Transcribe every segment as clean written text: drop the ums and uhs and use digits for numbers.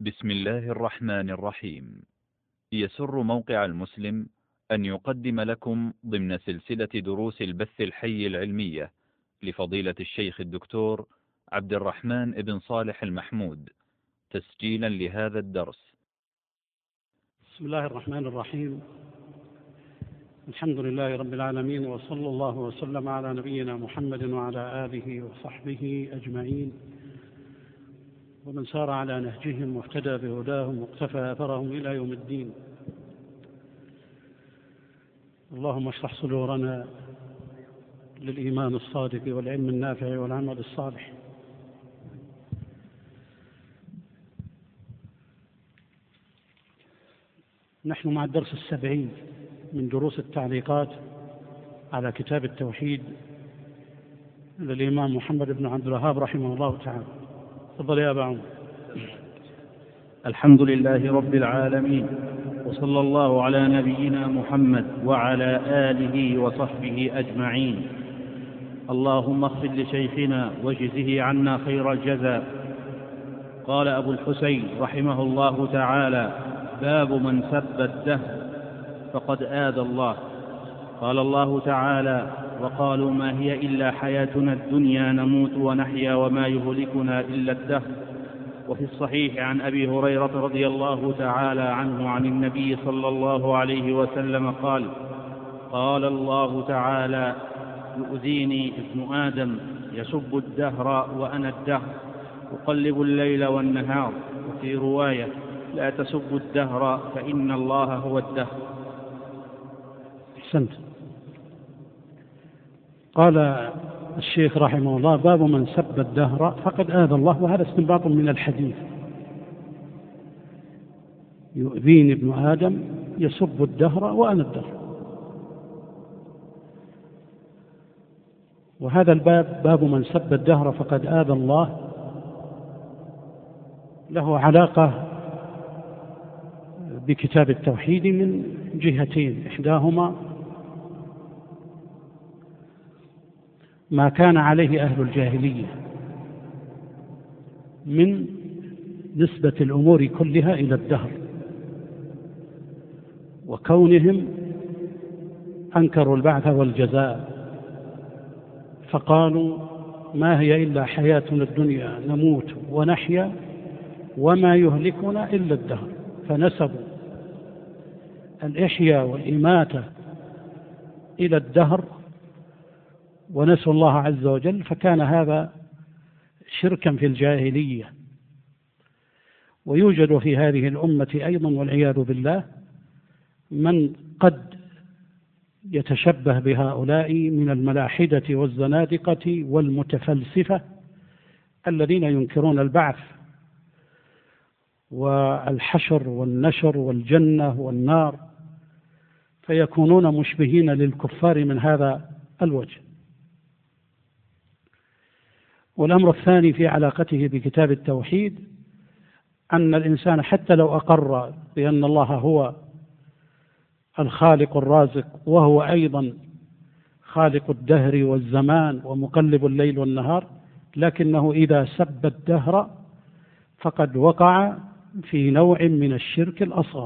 بسم الله الرحمن الرحيم. يسر موقع المسلم أن يقدم لكم ضمن سلسلة دروس البث الحي العلمية لفضيلة الشيخ الدكتور عبد الرحمن بن صالح المحمود تسجيلا لهذا الدرس. بسم الله الرحمن الرحيم. الحمد لله رب العالمين، وصلى الله وسلم على نبينا محمد وعلى آله وصحبه أجمعين، ومن سار على نهجهم واهتدى بهداهم واقتفى أثرهم إلى يوم الدين. اللهم اشرح صدورنا للإيمان الصادق والعلم النافع والعمل الصالح. نحن مع الدرس 70 من دروس التعليقات على كتاب التوحيد للإمام محمد بن عبد الوهاب رحمه الله تعالى. تفضل يا أبا عمر. الحمد لله رب العالمين، وصلى الله على نبينا محمد وعلى آله وصحبه أجمعين. اللهم اغفر لشيخنا واجزه عنا خير الجزاء. قال أبو الحسين رحمه الله تعالى: باب من سب الدهر فقد آذى الله. قال الله تعالى: وقالوا ما هي إلا حياتنا الدنيا نموت ونحيا وما يهلكنا إلا الدهر. وفي الصحيح عن أبي هريرة رضي الله تعالى عنه عن النبي صلى الله عليه وسلم قال: قال الله تعالى: يؤذيني ابن آدم يسب الدهر وأنا الدهر أقلب الليل والنهار. وفي رواية: لا تسبوا الدهر فإن الله هو الدهر. أحسنت. قال الشيخ رحمه الله: باب من سب الدهر فقد آذى الله. وهذا استنباط من الحديث: يؤذيني ابن آدم يسب الدهر وأنا الدهر. وهذا الباب، باب من سب الدهر فقد آذى الله، له علاقة بكتاب التوحيد من جهتين: إحداهما ما كان عليه أهل الجاهلية من نسبة الأمور كلها إلى الدهر، وكونهم أنكروا البعث والجزاء، فقالوا ما هي إلا حياتنا الدنيا نموت ونحيا وما يهلكنا إلا الدهر، فنسبوا الإحياء والإماتة إلى الدهر ونسوا الله عز وجل، فكان هذا شركا في الجاهلية. ويوجد في هذه الأمة أيضا والعياذ بالله من قد يتشبه بهؤلاء من الملاحدة والزنادقة والمتفلسفة الذين ينكرون البعث والحشر والنشر والجنة والنار، فيكونون مشبهين للكفار من هذا الوجه. والأمر الثاني في علاقته بكتاب التوحيد أن الإنسان حتى لو أقر بأن الله هو الخالق الرازق، وهو أيضا خالق الدهر والزمان ومقلب الليل والنهار، لكنه إذا سب الدهر فقد وقع في نوع من الشرك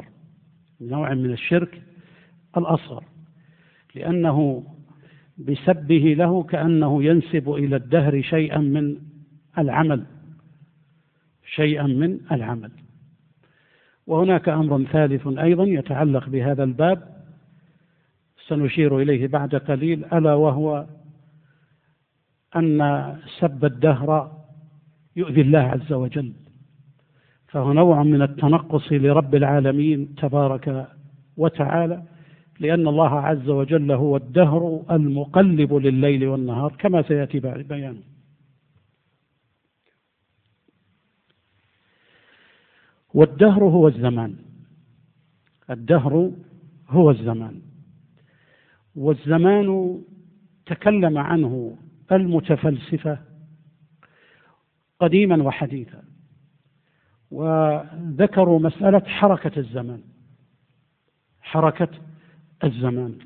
الأصغر، لأنه بسبه له كأنه ينسب إلى الدهر شيئا من العمل. وهناك أمر ثالث أيضا يتعلق بهذا الباب سنشير إليه بعد قليل، ألا وهو أن سب الدهر يؤذي الله عز وجل، فهو نوع من التنقص لرب العالمين تبارك وتعالى، لأن الله عز وجل هو الدهر المقلب لليل والنهار كما سيأتي بيانه. والدهر هو الزمان، والزمان تكلم عنه المتفلسفة قديما وحديثا، وذكروا مسألة حركة الزمان.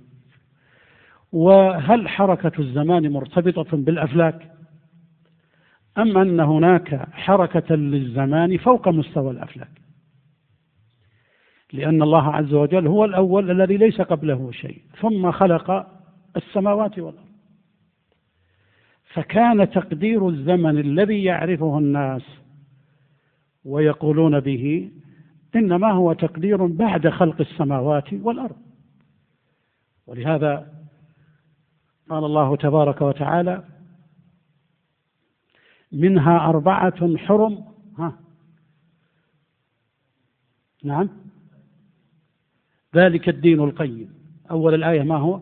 وهل حركة الزمان مرتبطة بالأفلاك أم أن هناك حركة للزمان فوق مستوى الأفلاك؟ لأن الله عز وجل هو الأول الذي ليس قبله شيء، ثم خلق السماوات والأرض. فكان تقدير الزمن الذي يعرفه الناس ويقولون به إنما هو تقدير بعد خلق السماوات والأرض. ولهذا قال الله تبارك وتعالى: منها 4 حرم. نعم، ذلك الدين القيم. أول الآية ما هو؟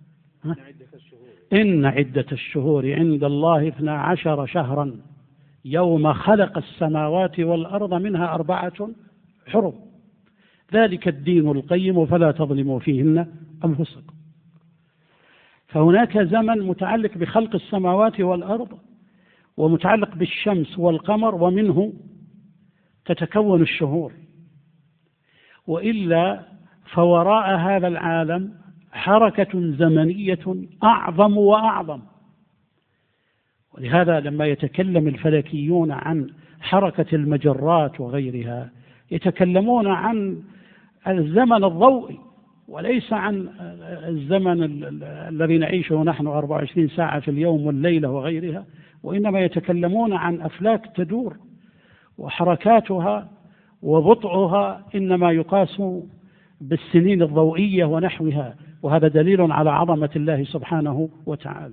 إن عدة الشهور عند الله 12 شهرا يوم خلق السماوات والأرض منها 4 حرم ذلك الدين القيم فلا تظلموا فيهن أنفسكم. فهناك زمن متعلق بخلق السماوات والأرض ومتعلق بالشمس والقمر، ومنه تتكون الشهور، وإلا فوراء هذا العالم حركة زمنية أعظم وأعظم. ولهذا لما يتكلم الفلكيون عن حركة المجرات وغيرها يتكلمون عن الزمن الضوئي وليس عن الزمن الذي نعيشه نحن 24 ساعة في اليوم والليلة وغيرها، وإنما يتكلمون عن أفلاك تدور وحركاتها وبطئها إنما يقاس بالسنين الضوئية ونحوها، وهذا دليل على عظمة الله سبحانه وتعالى.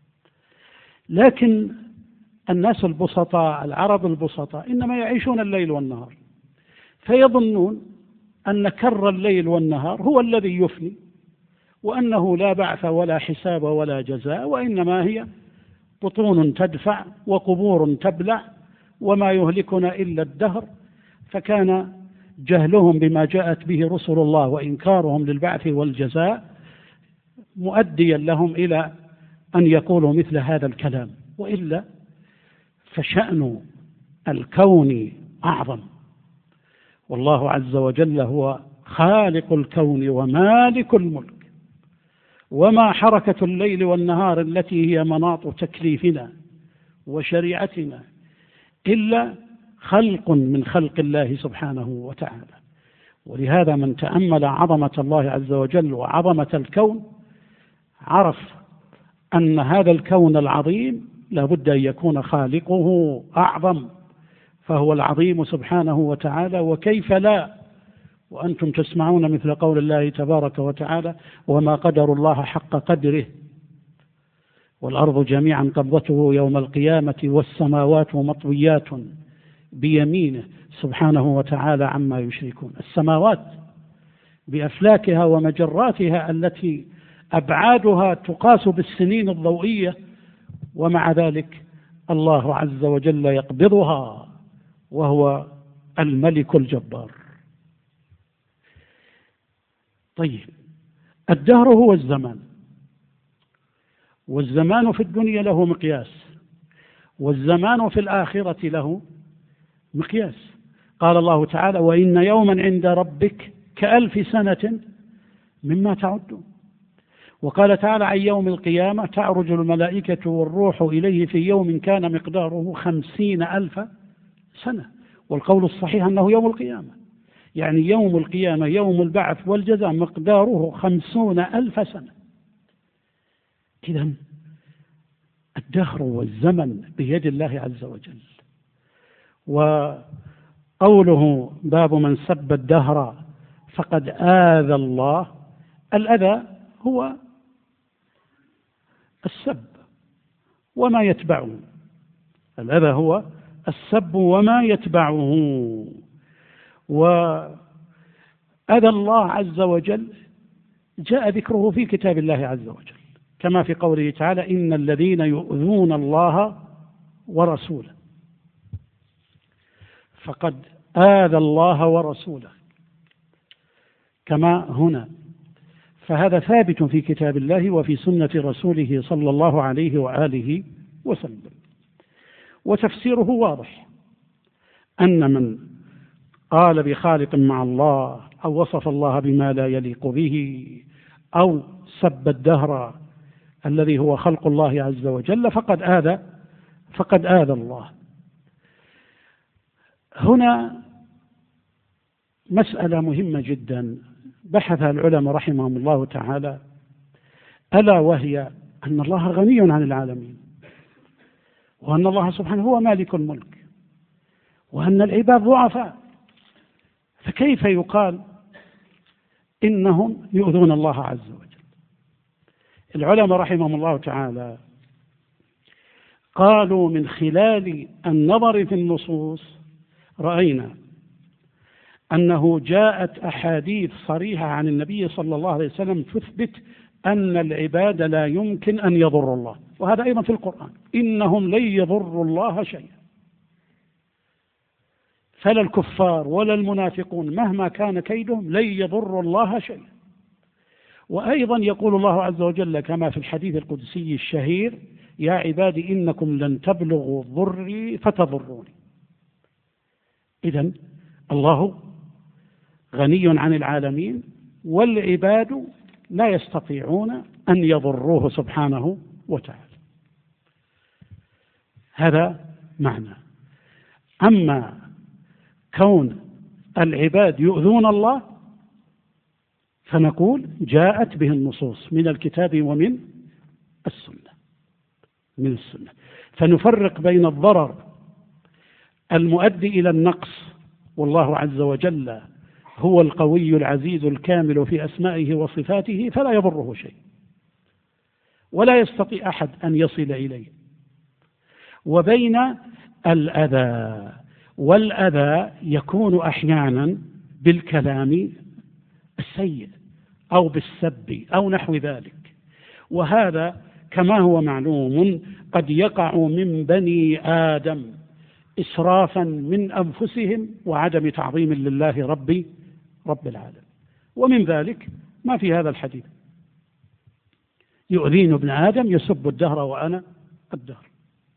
لكن الناس البسطاء، العرب البسطاء، إنما يعيشون الليل والنهار، فيظنون أن كر الليل والنهار هو الذي يفني، وأنه لا بعث ولا حساب ولا جزاء، وإنما هي بطون تدفع وقبور تبلع وما يهلكنا إلا الدهر. فكان جهلهم بما جاءت به رسل الله وإنكارهم للبعث والجزاء مؤديا لهم إلى أن يقولوا مثل هذا الكلام. وإلا فشأن الكون أعظم، والله عز وجل هو خالق الكون ومالك الملك، وما حركة الليل والنهار التي هي مناط تكليفنا وشريعتنا إلا خلق من خلق الله سبحانه وتعالى. ولهذا من تأمل عظمة الله عز وجل وعظمة الكون عرف أن هذا الكون العظيم لابد أن يكون خالقه أعظم، فهو العظيم سبحانه وتعالى. وكيف لا وأنتم تسمعون مثل قول الله تبارك وتعالى: وما قدر الله حق قدره والأرض جميعا قبضته يوم القيامة والسماوات مطويات بيمينه سبحانه وتعالى عما يشركون. السماوات بأفلاكها ومجراتها التي أبعادها تقاس بالسنين الضوئية، ومع ذلك الله عز وجل يقبضها وهو الملك الجبار. طيب، الدهر هو الزمان، والزمان في الدنيا له مقياس، والزمان في الآخرة له مقياس. قال الله تعالى: وإن يوما عند ربك كألف سنة مما تعدون. وقال تعالى عن يوم القيامة: تعرج الملائكة والروح إليه في يوم كان مقداره 50,000 سنة. والقول الصحيح أنه يوم القيامة، يعني يوم القيامة يوم البعث والجزاء مقداره 50,000 سنة. إذن الدهر والزمن بيد الله عز وجل. وقوله: باب من سب الدهر فقد آذى الله. الأذى هو السب وما يتبعه، الأذى هو السب وما يتبعه. وأذى الله عز وجل جاء ذكره في كتاب الله عز وجل، كما في قوله تعالى: إن الذين يؤذون الله ورسوله فقد آذى الله ورسوله، كما هنا. فهذا ثابت في كتاب الله وفي سنة رسوله صلى الله عليه وآله وسلم. وتفسيره واضح، أن من قال بخالق مع الله أو وصف الله بما لا يليق به أو سب الدهر الذي هو خلق الله عز وجل فقد آذى الله. هنا مسألة مهمة جدا بحثها العلماء رحمهم الله تعالى، ألا وهي أن الله غني عن العالمين، وأن الله سبحانه هو مالك الملك، وأن العباد ضعفاء، فكيف يقال إنهم يؤذون الله عز وجل؟ العلماء رحمهم الله تعالى قالوا من خلال النظر في النصوص رأينا أنه جاءت أحاديث صريحة عن النبي صلى الله عليه وسلم تثبت أن العباد لا يمكن أن يضروا الله، وهذا أيضا في القرآن، إنهم لن يضروا الله شيئا. فلا الكفار ولا المنافقون مهما كان كيدهم لن يضروا الله شيئا. وأيضا يقول الله عز وجل كما في الحديث القدسي الشهير: يا عبادي إنكم لن تبلغوا ضري فتضروني. إذن الله غني عن العالمين، والعباد لا يستطيعون أن يضروه سبحانه وتعالى. هذا معنى. أما كون العباد يؤذون الله فنقول جاءت به النصوص من الكتاب ومن السنة، فنفرق بين الضرر المؤدي إلى النقص، والله عز وجل هو القوي العزيز الكامل في أسمائه وصفاته فلا يضره شيء ولا يستطيع أحد أن يصل إليه، وبين الأذى، والأذى يكون أحيانا بالكلام السيء أو بالسب أو نحو ذلك، وهذا كما هو معلوم قد يقع من بني آدم إسرافا من أنفسهم وعدم تعظيم لله رب العالمين. ومن ذلك ما في هذا الحديث: يؤذين ابن آدم يسب الدهر وأنا الدهر.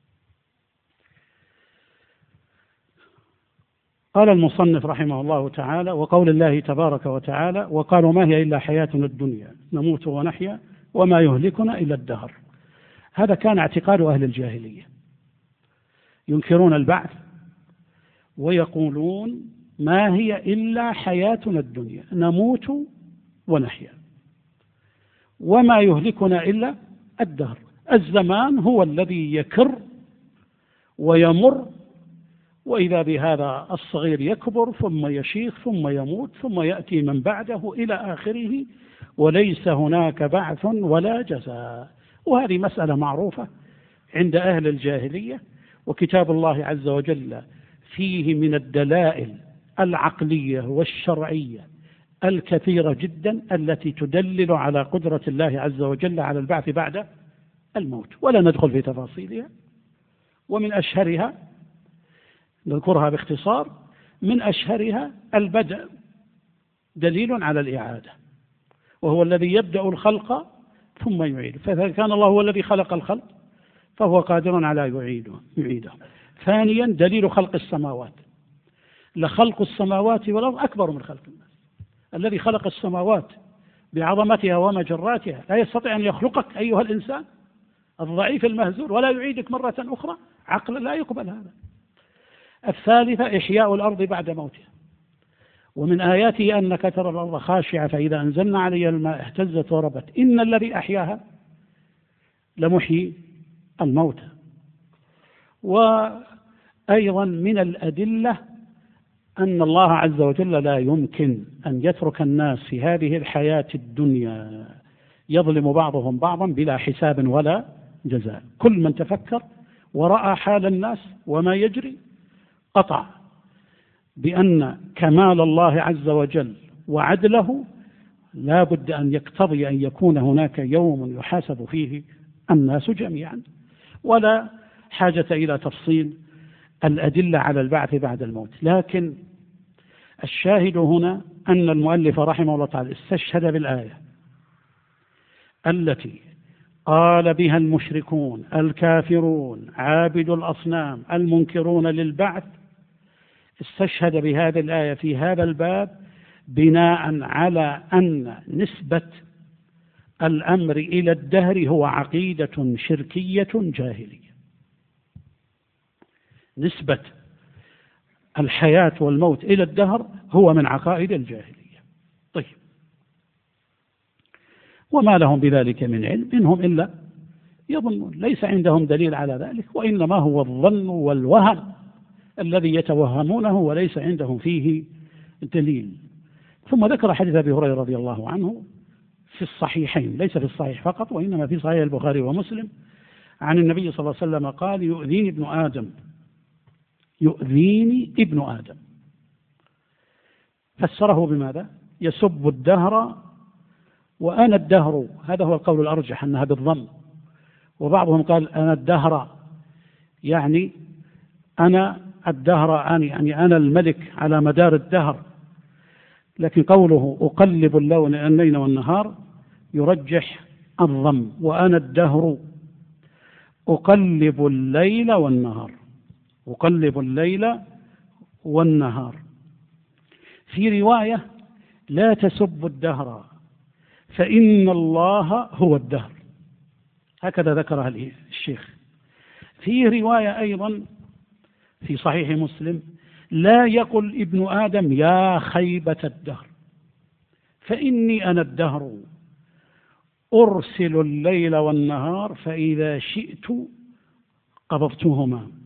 قال المصنف رحمه الله تعالى: وقول الله تبارك وتعالى: وقالوا ما هي إلا حياتنا الدنيا نموت ونحيا وما يهلكنا إلا الدهر. هذا كان اعتقاد أهل الجاهلية، ينكرون البعث ويقولون ما هي إلا حياتنا الدنيا نموت ونحيا وما يهلكنا إلا الدهر. الزمان هو الذي يكر ويمر، وإذا بهذا الصغير يكبر ثم يشيخ ثم يموت ثم يأتي من بعده إلى آخره، وليس هناك بعث ولا جزاء. وهذه مسألة معروفة عند أهل الجاهلية، وكتاب الله عز وجل فيه من الدلائل العقلية والشرعية الكثيرة جدا التي تدلل على قدرة الله عز وجل على البعث بعد الموت، ولا ندخل في تفاصيلها. ومن أشهرها نذكرها باختصار: من أشهرها البدء دليل على الإعادة، وهو الذي يبدأ الخلق ثم يعيده، فإذا كان الله هو الذي خلق الخلق فهو قادر على يعيده. ثانيا دليل خلق السماوات، لخلق السماوات والأرض أكبر من خلق الناس. الذي خلق السماوات بعظمتها ومجراتها لا يستطيع أن يخلقك أيها الإنسان الضعيف المهزول ولا يعيدك مرة أخرى، عقل لا يقبل هذا. الثالثة إحياء الأرض بعد موتها، ومن آياته أنك ترى الأرض خاشعة فإذا أنزلنا عليها الماء اهتزت وربت إن الذي أحياها لمحيي الموتى. وأيضا من الأدلة أن الله عز وجل لا يمكن أن يترك الناس في هذه الحياة الدنيا يظلم بعضهم بعضا بلا حساب ولا جزاء. كل من تفكر ورأى حال الناس وما يجري قطع بأن كمال الله عز وجل وعدله لا بد أن يقتضي أن يكون هناك يوم يحاسب فيه الناس جميعا، ولا حاجة إلى تفصيل الأدلة على البعث بعد الموت. لكن الشاهد هنا أن المؤلف رحمه الله تعالى استشهد بالآية التي قال بها المشركون الكافرون عابد الأصنام المنكرون للبعث، استشهد بهذه الآية في هذا الباب بناء على أن نسبة الأمر إلى الدهر هو عقيدة شركية جاهلية. نسبة الحياة والموت إلى الدهر هو من عقائد الجاهلية. طيب، وما لهم بذلك من علم إنهم إلا يظنون، ليس عندهم دليل على ذلك، وإنما هو الظن والوهم الذي يتوهمونه وليس عندهم فيه دليل. ثم ذكر حديث أبي هريرة رضي الله عنه في الصحيحين، ليس في الصحيح فقط وإنما في صحيح البخاري ومسلم، عن النبي صلى الله عليه وسلم قال: يؤذيني ابن آدم، يؤذيني ابن آدم. فسره بماذا؟ يسب الدهر وأنا الدهر. هذا هو القول الأرجح أنها بالضم، وبعضهم قال أنا الدهر، يعني أنا الدهر، يعني أنا الملك على مدار الدهر. لكن قوله أقلب الليل والنهار يرجح الضم، وأنا الدهر أقلب الليل والنهار، أقلب الليل والنهار. في رواية لا تسبوا الدهر فإن الله هو الدهر، هكذا ذكرها الشيخ. في رواية أيضا في صحيح مسلم: لا يقل ابن آدم يا خيبة الدهر فإني أنا الدهر أرسل الليل والنهار فإذا شئت قبضتهما.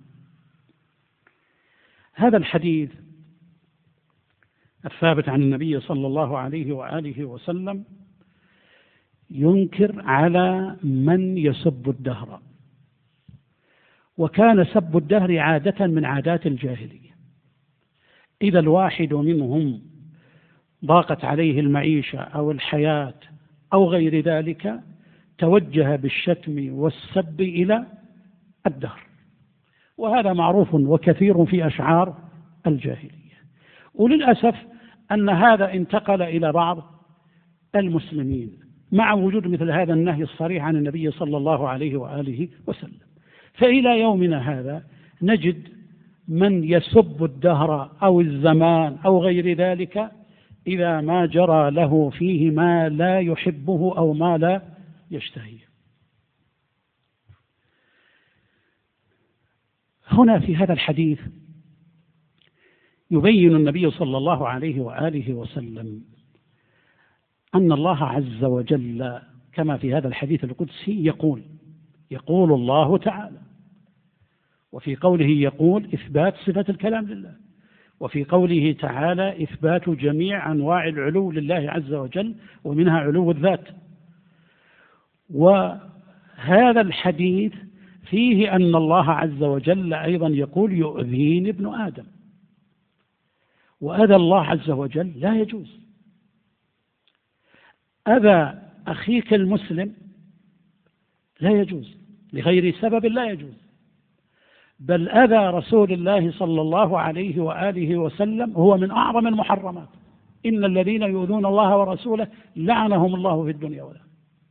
هذا الحديث الثابت عن النبي صلى الله عليه وآله وسلم ينكر على من يسب الدهر، وكان سب الدهر عادة من عادات الجاهلية. إذا الواحد منهم ضاقت عليه المعيشة أو الحياة أو غير ذلك توجه بالشتم والسب إلى الدهر، وهذا معروف وكثير في أشعار الجاهلية. وللأسف أن هذا انتقل إلى بعض المسلمين مع وجود مثل هذا النهي الصريح عن النبي صلى الله عليه وآله وسلم. فإلى يومنا هذا نجد من يسب الدهر أو الزمان أو غير ذلك إذا ما جرى له فيه ما لا يحبه أو ما لا يشتهيه. هنا في هذا الحديث يبين النبي صلى الله عليه وآله وسلم أن الله عز وجل كما في هذا الحديث القدسي يقول الله تعالى، وفي قوله يقول إثبات صفة الكلام لله، وفي قوله تعالى إثبات جميع أنواع العلو لله عز وجل ومنها علو الذات. وهذا الحديث فيه أن الله عز وجل أيضا يقول يؤذيني ابن آدم، وأذى الله عز وجل لا يجوز. أذى أخيك المسلم لا يجوز لغير سبب لا يجوز، بل أذى رسول الله صلى الله عليه وآله وسلم هو من أعظم المحرمات. إن الذين يؤذون الله ورسوله لعنهم الله في الدنيا والآخرة.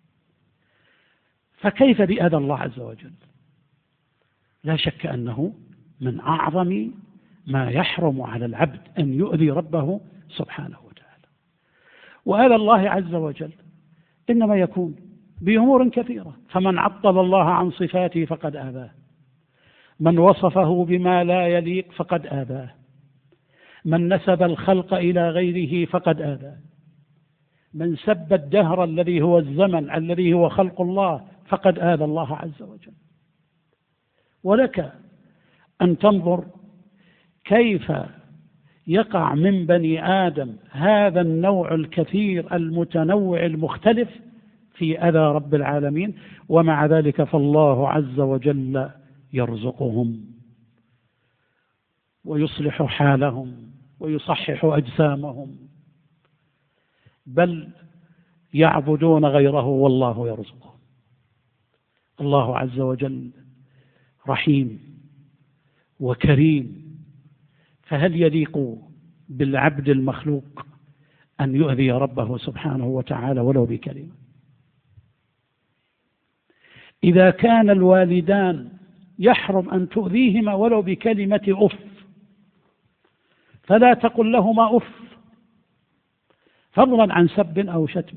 فكيف بأذى الله عز وجل؟ لا شك أنه من أعظم ما يحرم على العبد أن يؤذي ربه سبحانه وتعالى. وأذى الله عز وجل إنما يكون بأمور كثيرة، فمن عطل الله عن صفاته فقد آذاه، من وصفه بما لا يليق فقد آذاه، من نسب الخلق إلى غيره فقد آذاه، من سب الدهر الذي هو الزمن الذي هو خلق الله فقد آذى الله عز وجل. ولك أن تنظر كيف يقع من بني آدم هذا النوع الكثير المتنوع المختلف في أذى رب العالمين، ومع ذلك فالله عز وجل يرزقهم ويصلح حالهم ويصحح أجسامهم، بل يعبدون غيره والله يرزقهم. الله عز وجل رحيم وكريم، فهل يليق بالعبد المخلوق أن يؤذي ربه سبحانه وتعالى ولو بكلمة؟ إذا كان الوالدان يحرم أن تؤذيهما ولو بكلمة أف، فلا تقل لهما أف، فضلا عن سب أو شتم.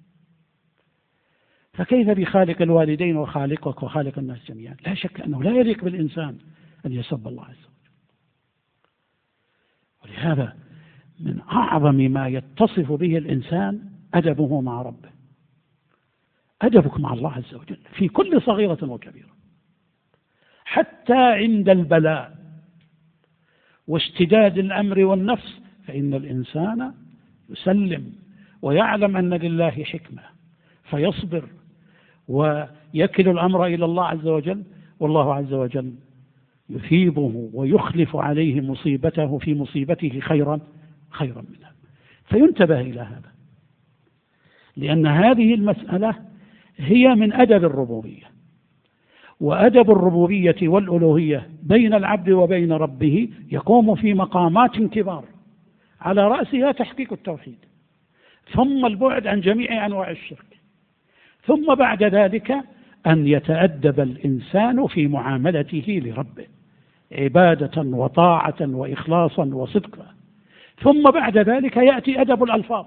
فكيف بخالق الوالدين وخالقك وخالق الناس جميعا؟ لا شك أنه لا يليق بالإنسان أن يسب الله عز وجل. ولهذا من أعظم ما يتصف به الإنسان أدبه مع ربه، أدبك مع الله عز وجل في كل صغيرة وكبيرة، حتى عند البلاء واشتداد الأمر والنفس فإن الإنسان يسلم ويعلم أن لله حكمة فيصبر ويكل الأمر إلى الله عز وجل، والله عز وجل يثيبه ويخلف عليه مصيبته في مصيبته خيرا منها. فينتبه إلى هذا، لأن هذه المسألة هي من أدب الربوبية، وأدب الربوبية والألوهية بين العبد وبين ربه يقوم في مقامات كبار، على رأسها تحقيق التوحيد، ثم البعد عن جميع أنواع الشرك، ثم بعد ذلك أن يتأدب الإنسان في معاملته لربه عبادة وطاعة وإخلاصا وصدقا، ثم بعد ذلك يأتي أدب الألفاظ.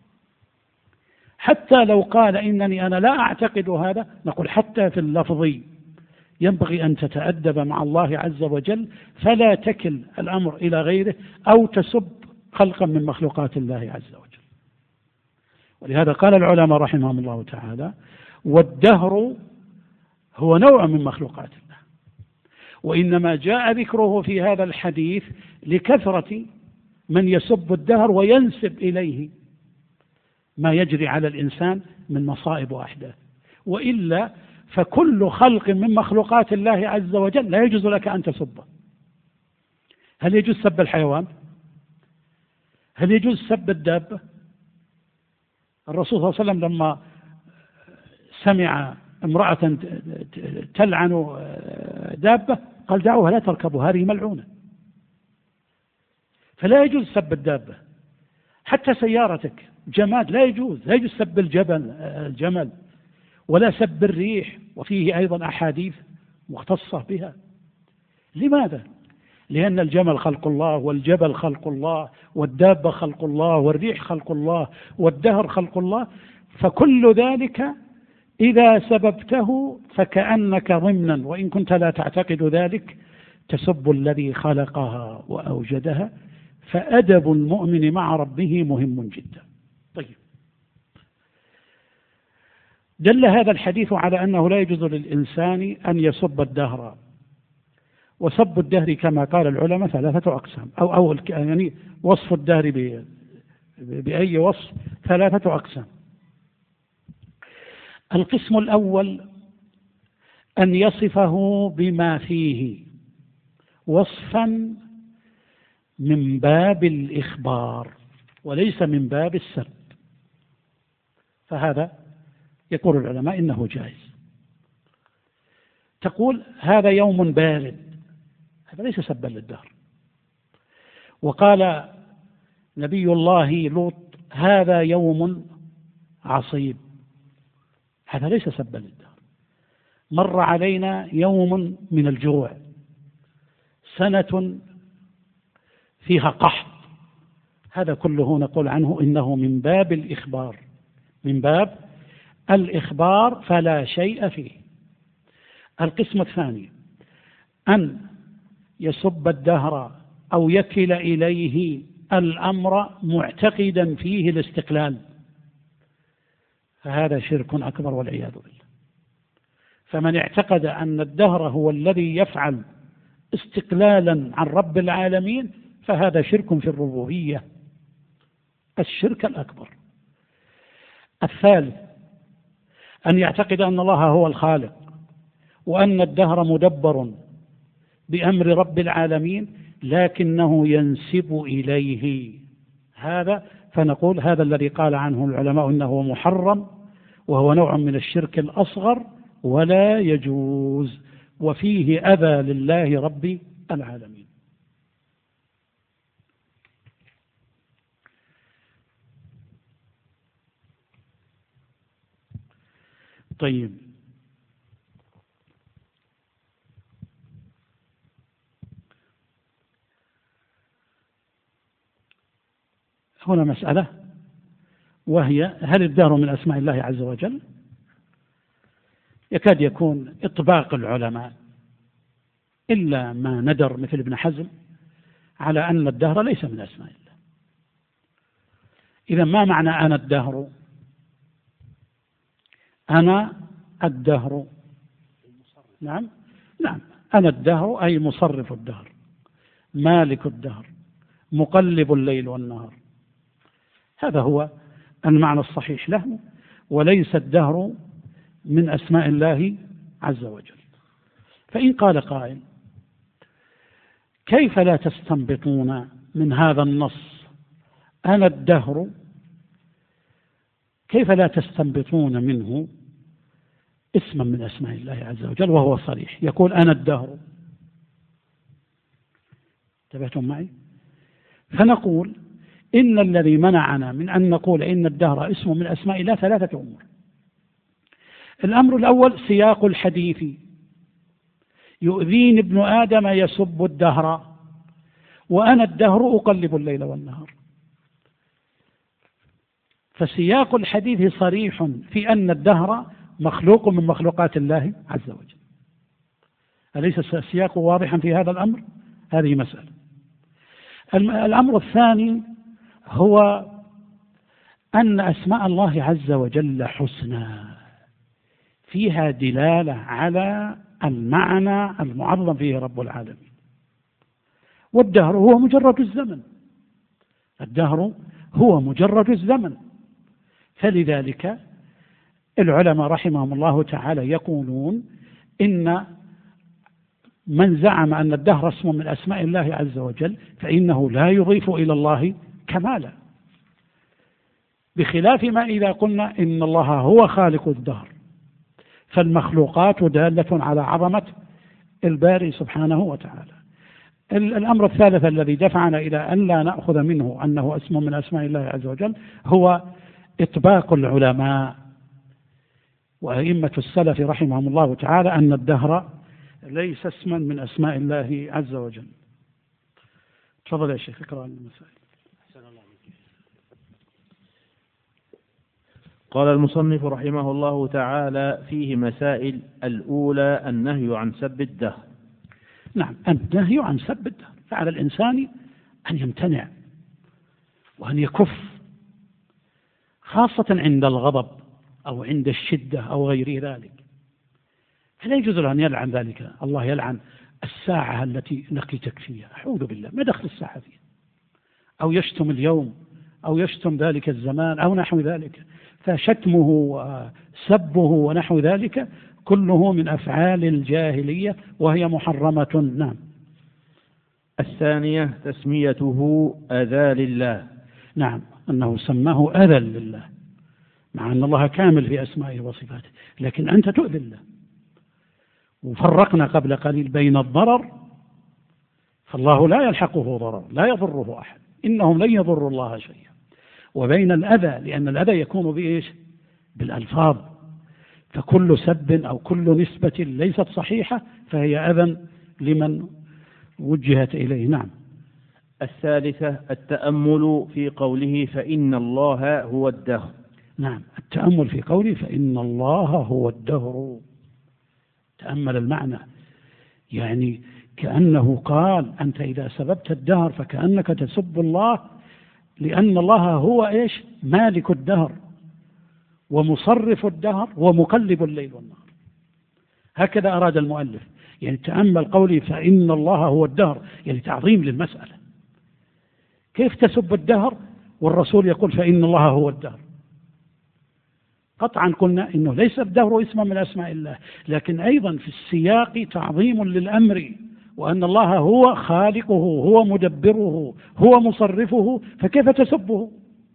حتى لو قال إنني أنا لا أعتقد هذا، نقول حتى في اللفظ ينبغي أن تتأدب مع الله عز وجل، فلا تكل الأمر إلى غيره أو تسب خلقا من مخلوقات الله عز وجل. ولهذا قال العلماء رحمهم الله تعالى: والدهر هو نوع من مخلوقات الله، وإنما جاء ذكره في هذا الحديث لكثرة من يسب الدهر وينسب إليه ما يجري على الإنسان من مصائب وأحداث، وإلا فكل خلق من مخلوقات الله عز وجل لا يجوز لك أن تسبه. هل يجوز سب الحيوان؟ هل يجوز سب الدابة؟ الرسول صلى الله عليه وسلم لما سمع امرأة تلعن دابة قال: دعوها لا تركبوا، هذه ملعونة. فلا يجوز سب الدابة، حتى سيارتك جماد لا يجوز سب الجمل، ولا سب الريح، وفيه أيضا أحاديث مختصة بها. لماذا؟ لأن الجمل خلق الله، والجبل خلق الله، والدابة خلق الله، والريح خلق الله، والدهر خلق الله، فكل ذلك إذا سببته فكأنك ضمنا، وإن كنت لا تعتقد ذلك، تسب الذي خلقها وأوجدها. فأدب المؤمن مع ربه مهم جدا. طيب، دل هذا الحديث على أنه لا يجوز للإنسان أن يسب الدهر، وسب الدهر كما قال العلماء 3 أقسام، أو يعني وصف الدهر بأي وصف 3 أقسام. القسم الأول أن يصفه بما فيه وصفا من باب الإخبار وليس من باب السب، فهذا يقول العلماء إنه جائز. تقول: هذا يوم بارد، هذا ليس سبا للدهر. وقال نبي الله لوط: هذا يوم عصيب، هذا ليس سبا للدهر. مر علينا يوم من الجوع، سنة فيها قحط، هذا كله نقول عنه إنه من باب الإخبار، من باب الإخبار، فلا شيء فيه. القسم الثاني أن يسب الدهر أو يكل إليه الأمر معتقدا فيه الاستقلال، فهذا شرك أكبر والعياذ بالله. فمن اعتقد أن الدهر هو الذي يفعل استقلالا عن رب العالمين فهذا شرك في الربوبية، الشرك الأكبر. الثالث أن يعتقد أن الله هو الخالق، وأن الدهر مدبر بأمر رب العالمين لكنه ينسب إليه هذا، فنقول هذا الذي قال عنه العلماء إنه محرم، وهو نوع من الشرك الأصغر ولا يجوز، وفيه أذى لله رب العالمين. طيب، هنا مسألة، وهي: هل الدهر من أسماء الله عز وجل؟ يكاد يكون إطباق العلماء إلا ما ندر مثل ابن حزم على أن الدهر ليس من أسماء الله، إذا ما معنى أنا الدهر؟ أنا الدهر، نعم أنا الدهر أي مصرف الدهر، مالك الدهر، مقلب الليل والنهار. هذا هو المعنى الصحيح له، وليس الدهر من أسماء الله عز وجل. فإن قال قائل: كيف لا تستنبطون من هذا النص أنا الدهر، كيف لا تستنبطون منه اسما من أسماء الله عز وجل وهو صريح يقول أنا الدهر؟ انتبهتم معي؟ فنقول إن الذي منعنا من أن نقول إن الدهر اسم من أسماء الله ثلاثة أمور. الأمر الأول سياق الحديث: يؤذيني ابن آدم يسب الدهر وأنا الدهر أقلب الليل والنهار. فسياق الحديث صريح في أن الدهر مخلوق من مخلوقات الله عز وجل. أليس السياق واضحا في هذا الأمر؟ هذه مسألة. الأمر الثاني هو أن أسماء الله عز وجل حسنى فيها دلالة على المعنى المعظم فيه رب العالمين. والدهر هو مجرد الزمن، الدهر هو مجرد الزمن. فلذلك العلماء رحمهم الله تعالى يقولون إن من زعم أن الدهر اسم من أسماء الله عز وجل فإنه لا يضيف إلى الله كمالا، بخلاف ما إذا قلنا إن الله هو خالق الدهر، فالمخلوقات دالة على عظمة الباري سبحانه وتعالى. الأمر الثالث الذي دفعنا إلى أن لا نأخذ منه أنه اسم من أسماء الله عز وجل هو إطباق العلماء وأئمة السلف رحمهم الله تعالى أن الدهر ليس اسما من أسماء الله عز وجل. تفضل يا شيخ اقرأ المسائل. قال المصنف رحمه الله تعالى: فيه مسائل. الأولى النهي عن سب الدهر. نعم، النهي عن سب الدهر، فعلى الإنسان أن يمتنع وأن يكف، خاصة عند الغضب أو عند الشدة أو غير ذلك. فلا يجوز له أن يلعن ذلك. الله يلعن الساعة التي لقيتك فيها، أعوذ بالله، ما دخل الساعة فيها، أو يشتم اليوم أو يشتم ذلك الزمان أو نحو ذلك. فشتمه وسبه ونحو ذلك كله من أفعال الجاهلية وهي محرمة. نعم. الثانية تسميته أذى لله. نعم، أنه سماه أذى لله، مع أن الله كامل في أسمائه وصفاته، لكن أنت تؤذي الله. وفرقنا قبل قليل بين الضرر، فالله لا يلحقه ضرر، لا يضره أحد، إنهم لن يضروا الله شيئا، وبين الأذى، لأن الأذى يكون بإيش؟ بالألفاظ. فكل سب أو كل نسبة ليست صحيحة فهي أذى لمن وجهت إليه. نعم. الثالثة التأمل في قوله فإن الله هو الدهر. نعم، التأمل في قوله فإن الله هو الدهر، تأمل المعنى، يعني كأنه قال أنت إذا سببت الدهر فكأنك تسب الله، لأن الله هو إيش؟ مالك الدهر ومصرف الدهر ومقلب الليل والنهار. هكذا أراد المؤلف، يعني تأمل قولي فإن الله هو الدهر، يعني تعظيم للمسألة. كيف تسب الدهر والرسول يقول فإن الله هو الدهر؟ قطعا قلنا إنه ليس الدهر اسما من أسماء الله، لكن أيضا في السياق تعظيم للأمر، وأن الله هو خالقه، هو مدبره، هو مصرفه، فكيف تسبه؟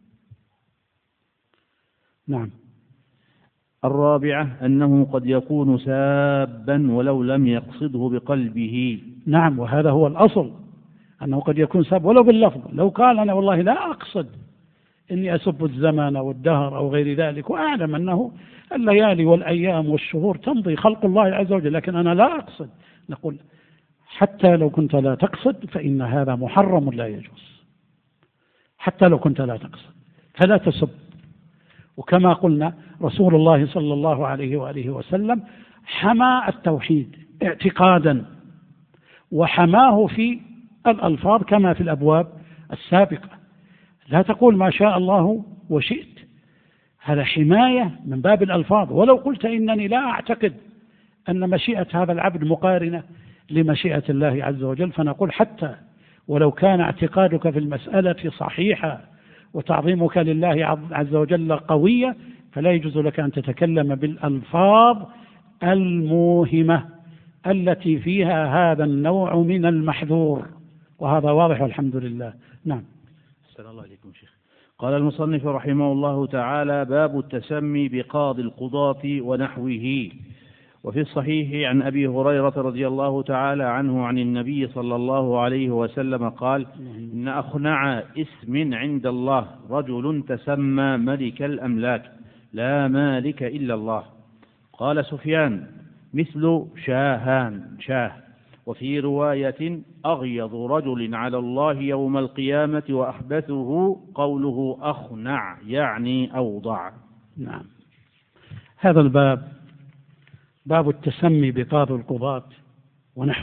نعم. الرابعة أنه قد يكون سابا ولو لم يقصده بقلبه. نعم، وهذا هو الأصل، أنه قد يكون ساب ولو باللفظ. لو قال أنا والله لا أقصد إني أسب الزمان أو الدهر أو غير ذلك، وأعلم أنه الليالي والأيام والشهور تمضي خلق الله عز وجل، لكن أنا لا أقصد، نقول حتى لو كنت لا تقصد فإن هذا محرم لا يجوز، حتى لو كنت لا تقصد فلا تسب. وكما قلنا رسول الله صلى الله عليه وآله وسلم حمى التوحيد اعتقادا وحماه في الألفاظ كما في الأبواب السابقة، لا تقول ما شاء الله وشئت، هذا حماية من باب الألفاظ. ولو قلت إنني لا أعتقد أن مشيئة هذا العبد مقارنة لمشيئة الله عز وجل، فنقول حتى ولو كان اعتقادك في المسألة صحيحة وتعظيمك لله عز وجل قوية، فلا يجوز لك أن تتكلم بالألفاظ الموهمة التي فيها هذا النوع من المحذور، وهذا واضح والحمد لله. نعم. السلام الله عليكم شيخ. قال المصنف رحمه الله تعالى: باب التسمي بقاضي القضاة ونحوه. وفي الصحيح عن أبي هريرة رضي الله تعالى عنه عن النبي صلى الله عليه وسلم قال: إن أخنع اسم عند الله رجل تسمى ملك الأملاك لا مالك إلا الله. قال سفيان: مثل شاه. وفي رواية: أغيظ رجل على الله يوم القيامة وأحدثه قوله أخنع، يعني أوضع. نعم. هذا الباب باب التسمي بقاضي القضاة ونحوه.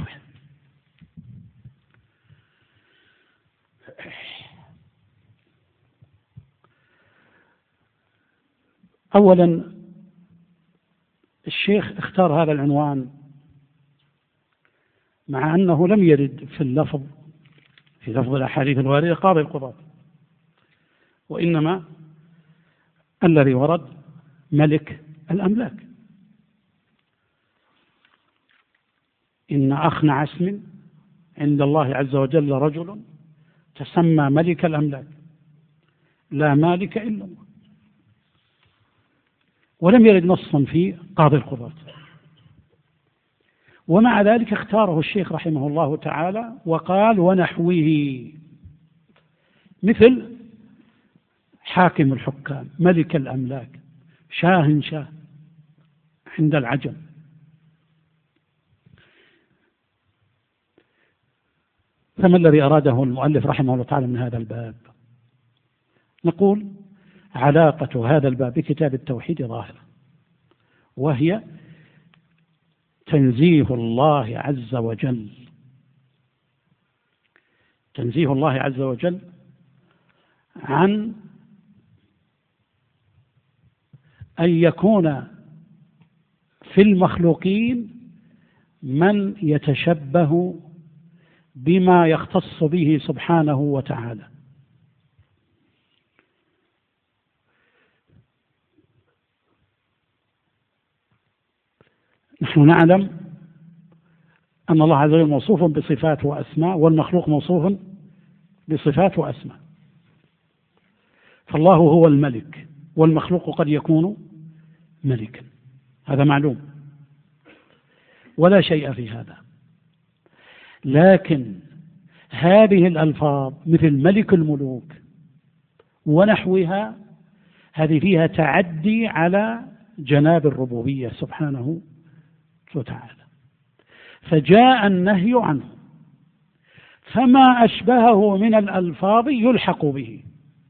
أولا الشيخ اختار هذا العنوان مع أنه لم يرد في لفظ الأحاديث الواردة قاضي القضاة، وإنما الذي ورد ملك الأملاك. إن أخنع اسم عند الله عز وجل رجل تسمى ملك الأملاك لا مالك إلا الله، ولم يرد نصا في قاضي القضاة. ومع ذلك اختاره الشيخ رحمه الله تعالى وقال ونحوه، مثل حاكم الحكام، ملك الأملاك، شاه عند العجم. فما الذي أراده المؤلف رحمه الله تعالى من هذا الباب؟ نقول علاقة هذا الباب بكتاب التوحيد ظاهرة، وهي تنزيه الله عز وجل، تنزيه الله عز وجل عن أن يكون في المخلوقين من يتشبه بما يختص به سبحانه وتعالى. نحن نعلم أن الله عز وجل موصوف بصفات وأسماء، والمخلوق موصوف بصفات وأسماء. فالله هو الملك، والمخلوق قد يكون ملكا، هذا معلوم ولا شيء في هذا. لكن هذه الألفاظ مثل ملك الملوك ونحوها، هذه فيها تعدي على جناب الربوبية سبحانه وتعالى، فجاء النهي عنه، فما أشبهه من الألفاظ يلحق به.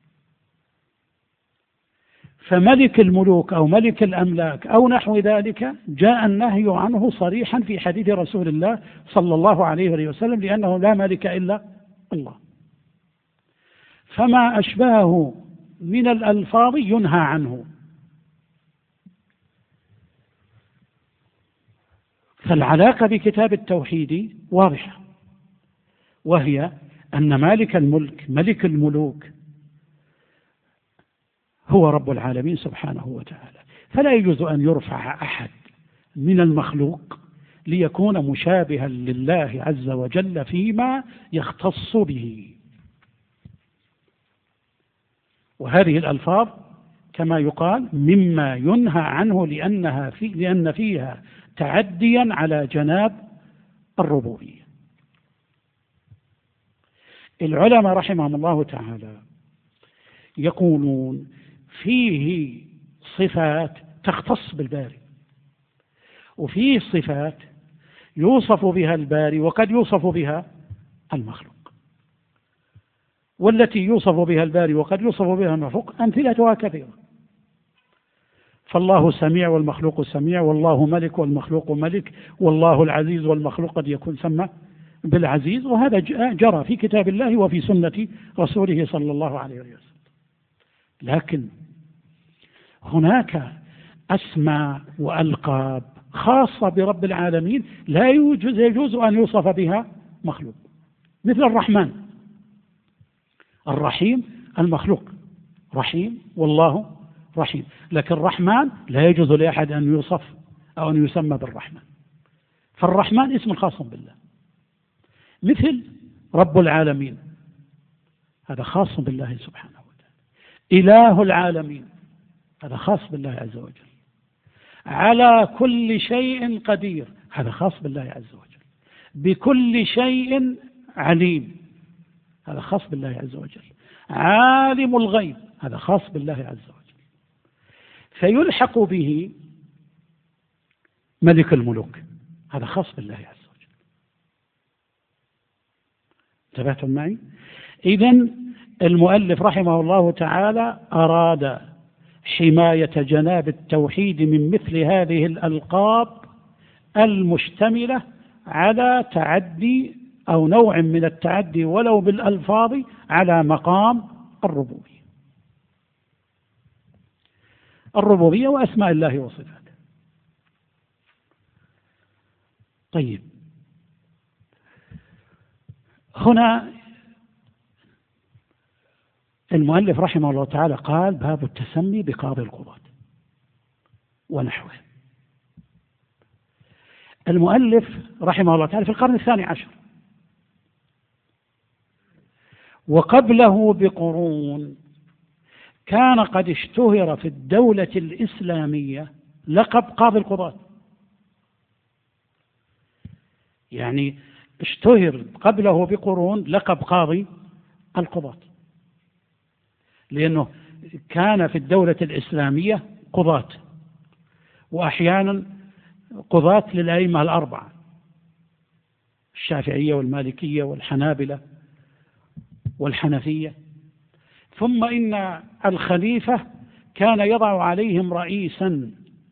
فملك الملوك أو ملك الأملاك أو نحو ذلك جاء النهي عنه صريحا في حديث رسول الله صلى الله عليه وسلم، لأنه لا ملك إلا الله. فما أشبهه من الألفاظ ينهى عنه. فالعلاقة بكتاب التوحيد واضحة، وهي أن مالك الملك ملك الملوك هو رب العالمين سبحانه وتعالى، فلا يجوز أن يرفع أحد من المخلوق ليكون مشابها لله عز وجل فيما يختص به. وهذه الألفاظ كما يقال مما ينهى عنه لأن فيها تعديا على جناب الربوبية. العلماء رحمهم الله تعالى يقولون فيه صفات تختص بالباري، وفيه صفات يوصف بها الباري وقد يوصف بها المخلوق. والتي يوصف بها الباري وقد يوصف بها المخلوق أمثلتها كثيرة. فالله سميع والمخلوق سميع، والله ملك والمخلوق ملك، والله العزيز والمخلوق قد يكون سمى بالعزيز، وهذا جرى في كتاب الله وفي سنة رسوله صلى الله عليه وسلم. لكن هناك أسماء وألقاب خاصة برب العالمين لا يجوز أن يوصف بها مخلوق، مثل الرحمن، الرحيم المخلوق رحيم والله رحيم، لكن الرحمن لا يجوز لأحد أن يوصف أو أن يسمى بالرحمن، فالرحمن اسم خاص بالله. مثل رب العالمين، هذا خاص بالله سبحانه وتعالى. إله العالمين، هذا خاص بالله عز وجل. على كل شيء قدير، هذا خاص بالله عز وجل. بكل شيء عليم، هذا خاص بالله عز وجل. عالم الغيب، هذا خاص بالله عز وجل. فيلحق به ملك الملوك، هذا خاص بالله عز وجل. انتبهتم معي؟ إذن المؤلف رحمه الله تعالى أراد حماية جناب التوحيد من مثل هذه الألقاب المشتملة على تعدي أو نوع من التعدي ولو بالألفاظ على مقام الربوبية وأسماء الله وصفاته. طيب، هنا المؤلف رحمه الله تعالى قال: باب التسمي بقاضي القضاة ونحوه. المؤلف رحمه الله تعالى في القرن 12، وقبله بقرون كان قد اشتهر في الدولة الإسلامية لقب قاضي القضاة، يعني اشتهر قبله بقرون لقب قاضي القضاة، لأنه كان في الدولة الإسلامية قضاة، وأحيانا قضاة للأئمة الأربعة، الشافعية والمالكية والحنابلة والحنفية. ثم إن الخليفة كان يضع عليهم رئيسا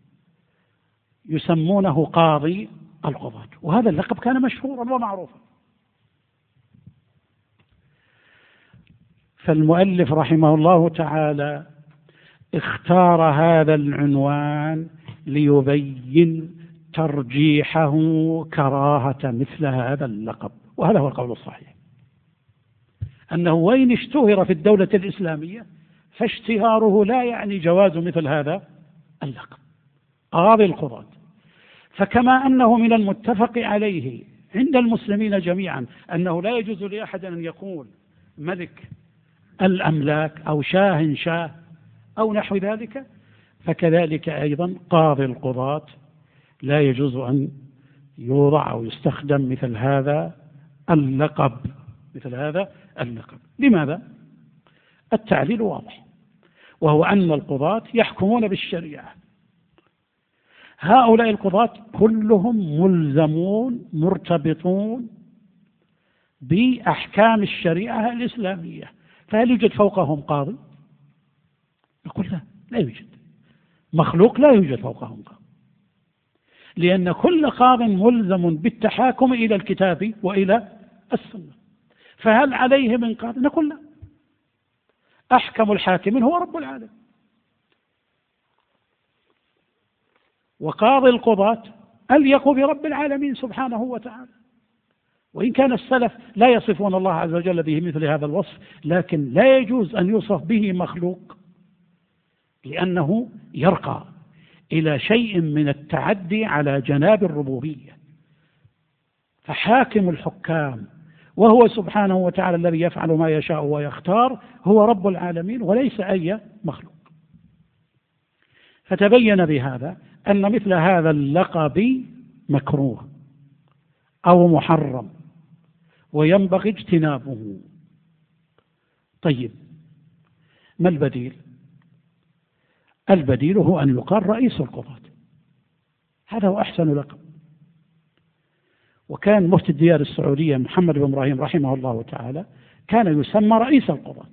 يسمونه قاضي القضاة، وهذا اللقب كان مشهورا ومعروفا. فالمؤلف رحمه الله تعالى اختار هذا العنوان ليبين ترجيحه كراهة مثل هذا اللقب، وهذا هو القول الصحيح، أنه وإن اشتهر في الدولة الإسلامية فاشتهاره لا يعني جواز مثل هذا اللقب قاضي القضاة. فكما أنه من المتفق عليه عند المسلمين جميعا أنه لا يجوز لأحد أن يقول ملك الأملاك أو شاه أو نحو ذلك، فكذلك أيضا قاضي القضاة لا يجوز أن يوضع أو يستخدم مثل هذا اللقب. لماذا؟ التعليل واضح، وهو أن القضاة يحكمون بالشريعة. هؤلاء القضاة كلهم ملزمون مرتبطون بأحكام الشريعة الإسلامية، فهل يوجد فوقهم قاضي؟ نقول لا يوجد، مخلوق لا يوجد فوقهم قاضي، لأن كل قاض ملزم بالتحاكم إلى الكتاب وإلى السنة. فهل عليه من قاضي؟ نقول لا، أحكم الحاكمين هو رب العالمين. وقاضي القضاة أليق برب العالمين سبحانه وتعالى، وإن كان السلف لا يصفون الله عز وجل به مثل هذا الوصف، لكن لا يجوز أن يوصف به مخلوق، لأنه يرقى إلى شيء من التعدي على جناب الربوبية. فحاكم الحكام وهو سبحانه وتعالى الذي يفعل ما يشاء ويختار هو رب العالمين وليس أي مخلوق. فتبين بهذا أن مثل هذا اللقب مكروه أو محرم وينبغي اجتنابه. طيب، ما البديل؟ البديل هو أن يقال رئيس القضاة، هذا هو أحسن لقب. وكان مفتي الديار السعودية محمد بن إبراهيم رحمه الله تعالى كان يسمى رئيس القضاة،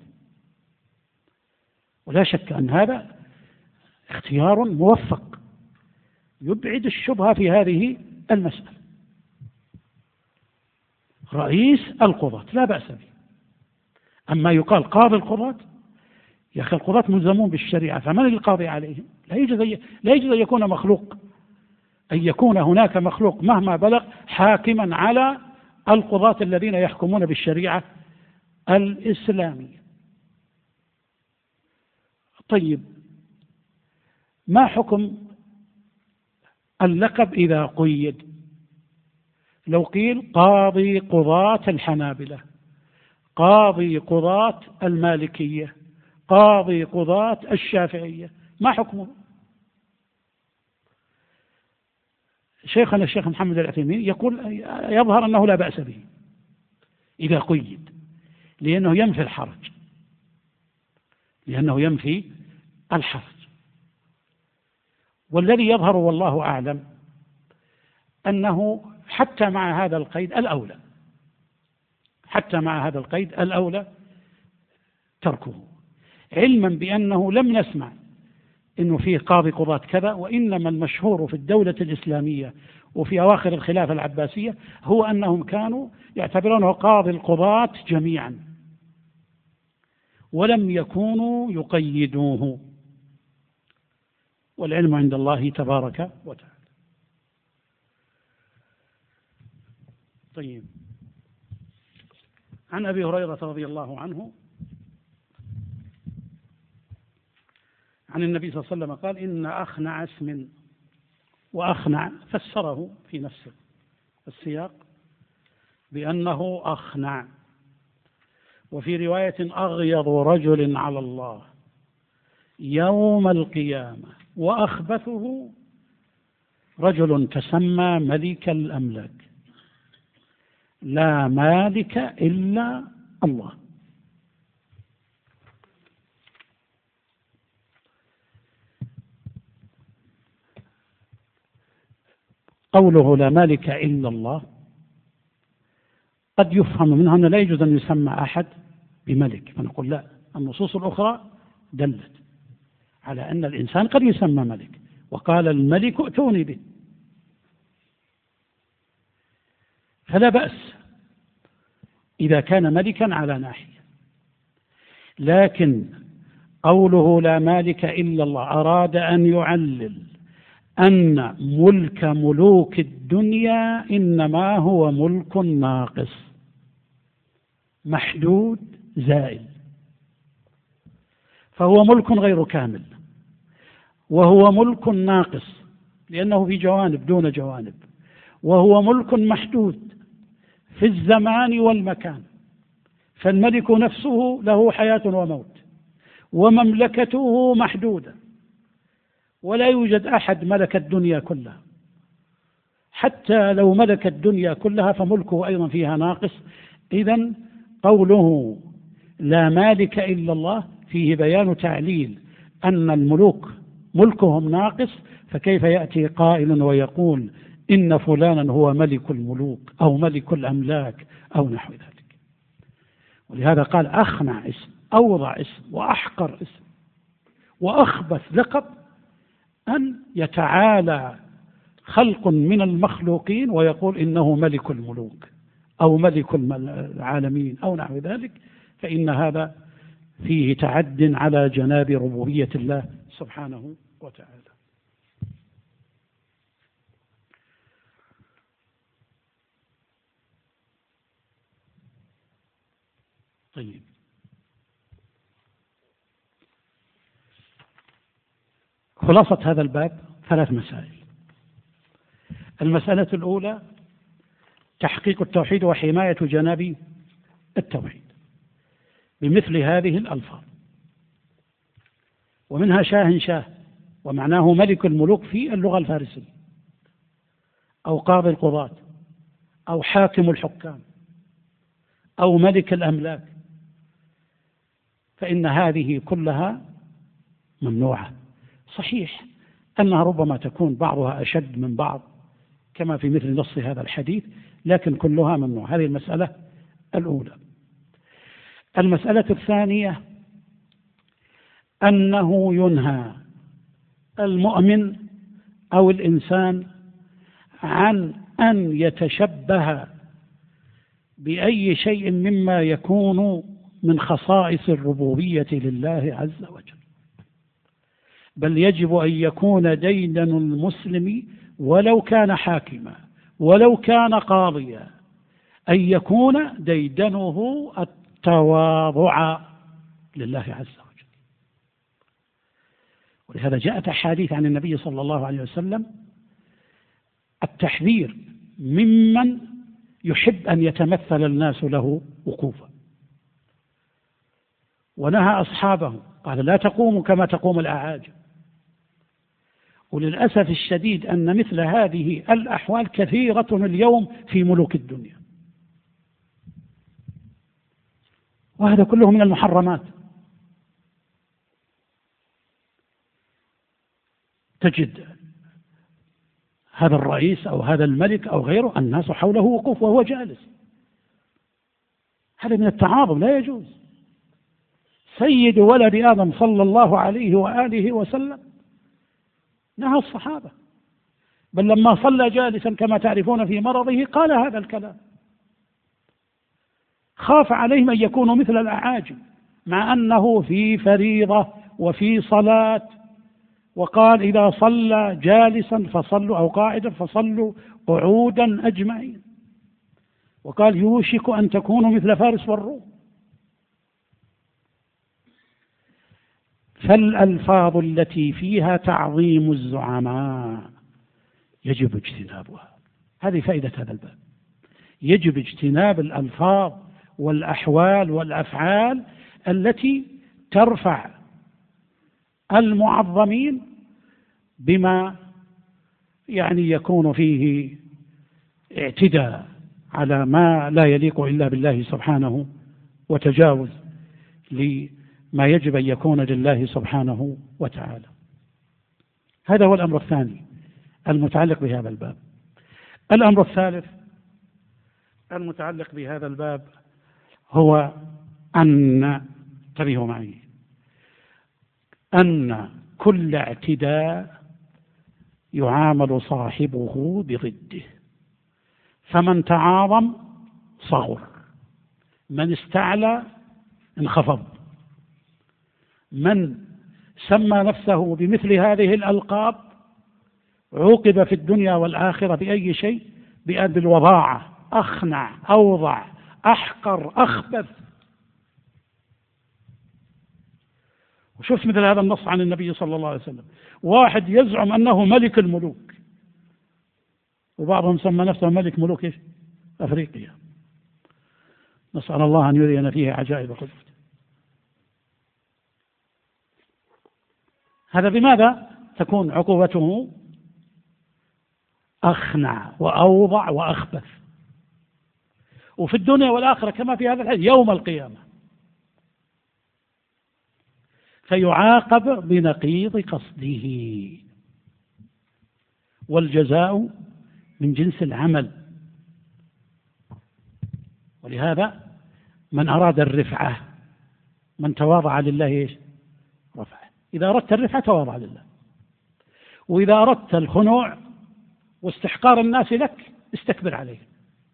ولا شك أن هذا اختيار موفق يبعد الشبهة في هذه المسألة. رئيس القضاة لا بأس به. أما يقال قاضي القضاة، يا أخي القضاة ملزمون بالشريعة، فمن القاضي عليهم؟ لا يجوز أن يكون مخلوق، أن يكون هناك مخلوق مهما بلغ حاكما على القضاة الذين يحكمون بالشريعة الإسلامية. طيب، ما حكم اللقب إذا قيد؟ لو قيل قاضي قضاة الحنابلة، قاضي قضاة المالكية، قاضي قضاة الشافعية، ما حكمه؟ شيخنا الشيخ محمد العثيمين يقول يظهر أنه لا بأس به إذا قيد، لأنه ينفي الحرج، والذي يظهر والله أعلم أنه حتى مع هذا القيد الأولى تركه، علما بأنه لم نسمع إنه فيه قاضي قضاة كذا، وإنما المشهور في الدولة الإسلامية وفي أواخر الخلافة العباسية هو أنهم كانوا يعتبرونه قاضي القضاة جميعا، ولم يكونوا يقيدوه، والعلم عند الله تبارك وتعالى. طيب، عن أبي هريرة رضي الله عنه عن النبي صلى الله عليه وسلم قال: إن أخنع اسم، وأخنع فسره في نفس السياق بأنه أخنع، وفي رواية أغيض رجل على الله يوم القيامة وأخبثه رجل تسمى ملك الأملاك لا مالك إلا الله. قوله لا مالك إلا الله قد يفهم منها أنه لا يجوز أن يسمى أحد بملك، فنقول لا، النصوص الأخرى دلت على أن الإنسان قد يسمى ملك، وقال الملك ائتوني به، فلا بأس إذا كان ملكا على ناحية. لكن قوله لا مالك إلا الله أراد أن يعلل أن ملك ملوك الدنيا إنما هو ملك ناقص محدود زائل، فهو ملك غير كامل، وهو ملك ناقص لأنه في جوانب دون جوانب، وهو ملك محدود في الزمان والمكان، فالملك نفسه له حياة وموت، ومملكته محدودة، ولا يوجد أحد ملك الدنيا كلها، حتى لو ملك الدنيا كلها فملكه أيضا فيها ناقص. إذن قوله لا مالك إلا الله فيه بيان تعليل أن الملوك ملكهم ناقص، فكيف يأتي قائل ويقول إن فلانا هو ملك الملوك أو ملك الأملاك أو نحو ذلك؟ ولهذا قال أخنع اسم، أوضع اسم، وأحقر اسم، وأخبث لقب أن يتعالى خلق من المخلوقين ويقول إنه ملك الملوك أو ملك العالمين أو نحو ذلك، فإن هذا فيه تعد على جناب ربوبية الله سبحانه وتعالى. طيب، خلاصة هذا الباب 3 مسائل. المسألة الأولى تحقيق التوحيد وحماية جناب التوحيد بمثل هذه الألفاظ، ومنها شاه شاه، ومعناه ملك الملوك في اللغة الفارسية، أو قاضي القضاة، أو حاكم الحكام، أو ملك الأملاك، فإن هذه كلها ممنوعة. صحيح أنها ربما تكون بعضها أشد من بعض كما في مثل نص هذا الحديث، لكن كلها ممنوعة. هذه المسألة الأولى. المسألة الثانية أنه ينهى المؤمن أو الإنسان عن أن يتشبه بأي شيء مما يكون من خصائص الربوبية لله عز وجل، بل يجب أن يكون ديدن المسلم ولو كان حاكما ولو كان قاضيا، أن يكون ديدنه التواضع لله عز وجل. ولهذا جاءت أحاديث عن النبي صلى الله عليه وسلم التحذير ممن يحب أن يتمثل الناس له وقوفا، ونهى أصحابه قال لا تقوموا كما تقوم الأعاجم. وللأسف الشديد أن مثل هذه الأحوال كثيرة اليوم في ملوك الدنيا، وهذا كله من المحرمات. تجد هذا الرئيس أو هذا الملك أو غيره الناس حوله وقوف وهو جالس، هذا من التعاظم لا يجوز. سيد ولد آدم صلى الله عليه وآله وسلم نهى الصحابة، بل لما صلى جالسا كما تعرفون في مرضه قال هذا الكلام، خاف عليهم أن يكونوا مثل الأعاجم مع أنه في فريضة وفي صلاة، وقال إذا صلى جالسا فصلوا أو قاعدا فصلوا قعودا أجمعين، وقال يوشك أن تكونوا مثل فارس والروم. فالألفاظ التي فيها تعظيم الزعماء يجب اجتنابها، هذه فائدة هذا الباب. يجب اجتناب الألفاظ والأحوال والأفعال التي ترفع المعظمين بما يكون فيه اعتداء على ما لا يليق إلا بالله سبحانه، وتجاوز لما يجب أن يكون لله سبحانه وتعالى. هذا هو الأمر الثاني المتعلق بهذا الباب. الأمر الثالث المتعلق بهذا الباب هو أن انتبهوا معي أن كل اعتداء يعامل صاحبه بضده، فمن تعاظم صغر، من استعلى انخفض، من سمى نفسه بمثل هذه الألقاب عوقب في الدنيا والآخرة بأي شيء؟ بالوضاعة، أخنع، أوضع، أحقر، أخبث. وشوف مثل هذا النص عن النبي صلى الله عليه وسلم، واحد يزعم أنه ملك الملوك، وبعضهم سمى نفسه ملك ملوك أفريقيا، نسأل الله أن يرينا فيه عجائب قدرته. هذا بماذا تكون عقوبته؟ أخنع وأوضع وأخبث، وفي الدنيا والآخرة كما في هذا الحديث يوم القيامة، فيعاقب بنقيض قصده، والجزاء من جنس العمل. ولهذا من أراد الرفعة، من تواضع لله رفعه. إذا أردت الرفعة تواضع لله، وإذا أردت الخنوع واستحقار الناس لك استكبر عليهم.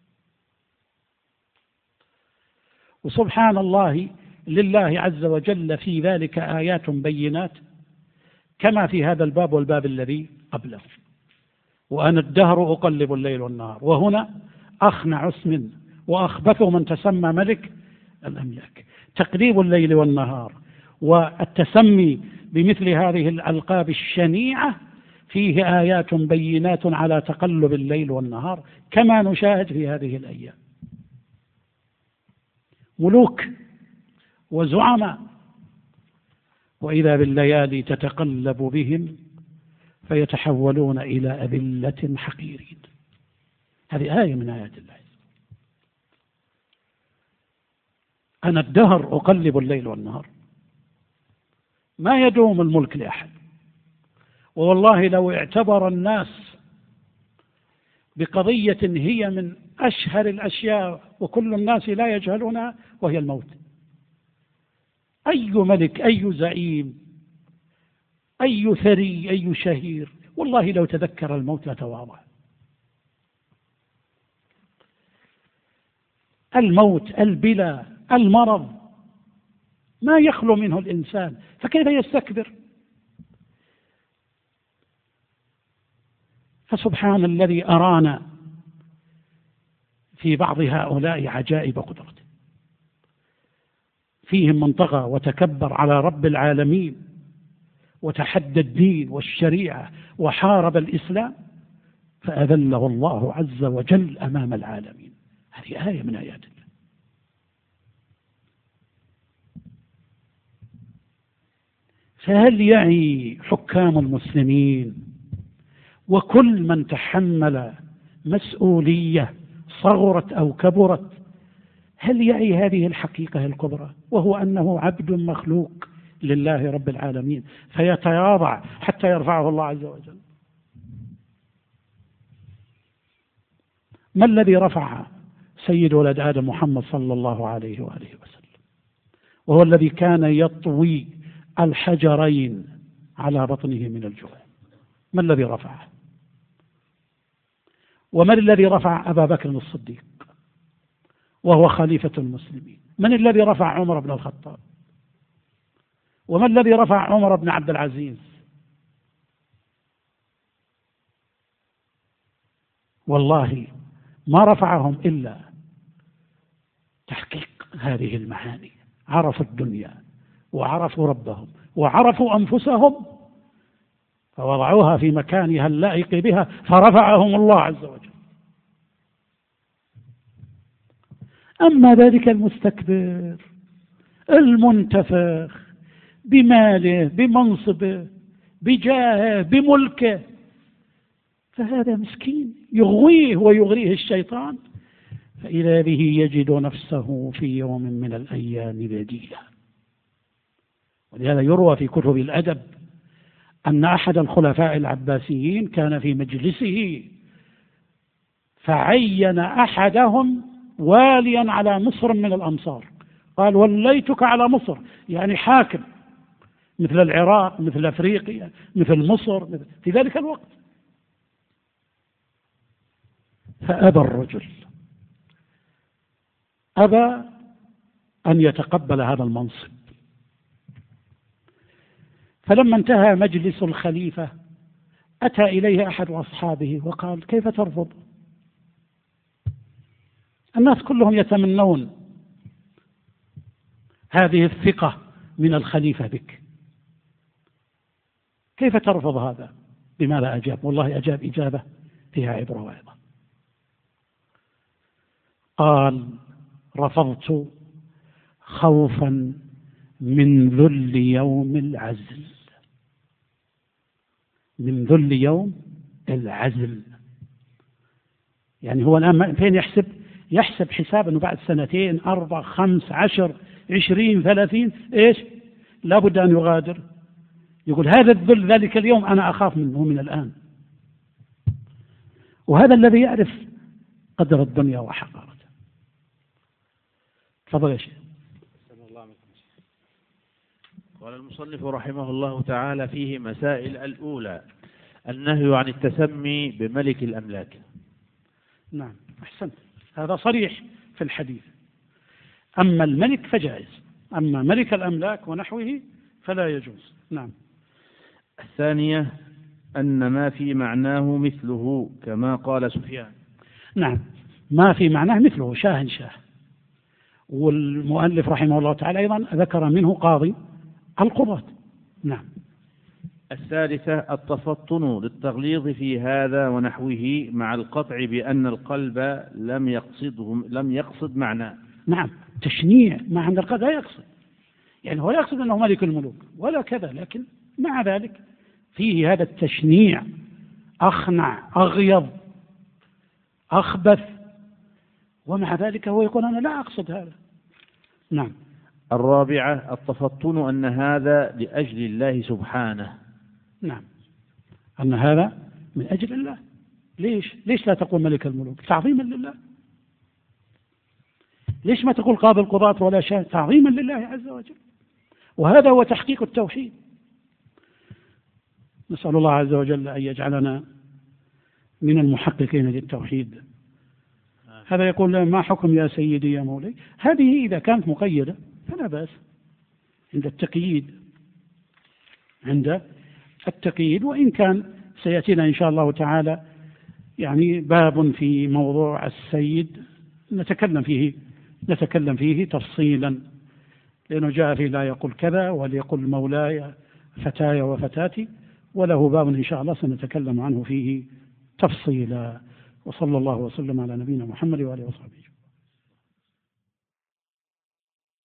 وسبحان الله لله عز وجل في ذلك آيات بينات كما في هذا الباب والباب الذي قبله. وأنا الدهر أقلب الليل والنهار، وهنا أخنع اسم وأخبث من تسمى ملك الأملاك. تقليب الليل والنهار والتسمي بمثل هذه الألقاب الشنيعة فيه آيات بينات على تقلب الليل والنهار كما نشاهد في هذه الأيام. ملوك وزعماء، وإذا بالليالي تتقلب بهم فيتحولون إلى أذلة حقيرين. هذه آية من آيات الله. أنا الدهر أقلب الليل والنهار، ما يدوم الملك لأحد. والله لو اعتبر الناس بقضية هي من أشهر الأشياء وكل الناس لا يجهلونها، وهي الموت. أي ملك، أي زعيم، أي ثري، أي شهير، والله لو تذكر الموت لتواضع. الموت، البلا، المرض، ما يخلو منه الإنسان، فكيف يستكبر؟ فسبحان الذي أرانا في بعض هؤلاء عجائب قدرته، فيهم من طغى وتكبر على رب العالمين وتحدى الدين والشريعة وحارب الإسلام فأذله الله عز وجل أمام العالمين. هذه آية من آيات الله. فهل يعي حكام المسلمين وكل من تحمل مسؤولية صغرت أو كبرت، هل يعي هذه الحقيقة الكبرى، وهو أنه عبد مخلوق لله رب العالمين فيتواضع حتى يرفعه الله عز وجل؟ ما الذي رفع سيد ولد آدم محمد صلى الله عليه وآله وسلم، وهو الذي كان يطوي الحجرين على بطنه من الجوع؟ ما الذي رفعه؟ ومن الذي رفع أبا بكر الصديق وهو خليفة المسلمين؟ من الذي رفع عمر بن الخطاب؟ وما الذي رفع عمر بن عبد العزيز؟ والله ما رفعهم إلا تحقيق هذه المعاني. عرفوا الدنيا وعرفوا ربهم وعرفوا أنفسهم فوضعوها في مكانها اللائق بها فرفعهم الله عز وجل. أما ذلك المستكبر المنتفخ بماله بمنصبه بجاهه بملكه، فهذا مسكين يغويه ويغريه الشيطان، فإذا به يجد نفسه في يوم من الأيام ذليلا. ولهذا يروى في كتب الأدب أن أحد الخلفاء العباسيين كان في مجلسه فعين أحدهم واليا على مصر من الأمصار، قال وليتك على مصر، يعني حاكم مثل العراق مثل أفريقيا مثل مصر في ذلك الوقت. فأبى الرجل، أبى أن يتقبل هذا المنصب. فلما انتهى مجلس الخليفة أتى إليه أحد أصحابه وقال كيف ترفض؟ الناس كلهم يتمنون هذه الثقة من الخليفة بك، كيف ترفض هذا؟ بماذا أجاب؟ والله أجاب إجابة فيها عبرة وعظة. قال رفضت خوفا من ذل يوم العزل، من ذل يوم العزل. يعني هو الآن فين يحسب حساب أنه بعد 2 4 5 10 20 30 إيش لابد أن يغادر. يقول هذا الذل ذلك اليوم أنا أخاف منه من الآن. وهذا الذي يعرف قدر الدنيا وحقارتها. تفضل يا شيخ. قال المصنف رحمه الله تعالى فيه مسائل. الأولى النهي عن التسمي بملك الأملاك. نعم أحسنت، هذا صريح في الحديث. أما الملك فجائز، أما ملك الأملاك ونحوه فلا يجوز. نعم. الثانية أن ما في معناه مثله كما قال سفيان. نعم ما في معناه مثله شاه. والمؤلف رحمه الله تعالى أيضا ذكر منه قاضي القضاة. نعم. الثالثة التفطن للتغليظ في هذا ونحوه مع القطع بأن القلب لم يقصد معناه. نعم تشنيع ما عند القلب لا يقصد، يعني هو يقصد أنه ملك الملوك ولا كذا، لكن مع ذلك فيه هذا التشنيع، أخنع أغيظ أخبث، ومع ذلك هو يقول أنا لا أقصد هذا. نعم. الرابعة التفطن أن هذا لأجل الله سبحانه. نعم أن هذا من أجل الله. ليش لا تقول ملك الملوك؟ تعظيما لله. ليش ما تقول قاضي القضاة ولا شاه؟ تعظيما لله عز وجل. وهذا هو تحقيق التوحيد. نسأل الله عز وجل أن يجعلنا من المحققين للتوحيد هذا يقول ما حكم يا سيدي يا مولاي؟ هذه إذا كانت مقيدة فلا بأس عند التقييد، وإن كان سيأتينا إن شاء الله تعالى يعني باب في موضوع السيد نتكلم فيه تفصيلا، لأنه جاء فيه لا يقول كذا وليقل مولاي فتاي وفتاتي، وله باب إن شاء الله سنتكلم عنه فيه تفصيلا. وصلى الله وسلم على نبينا محمد وآله وصحبه.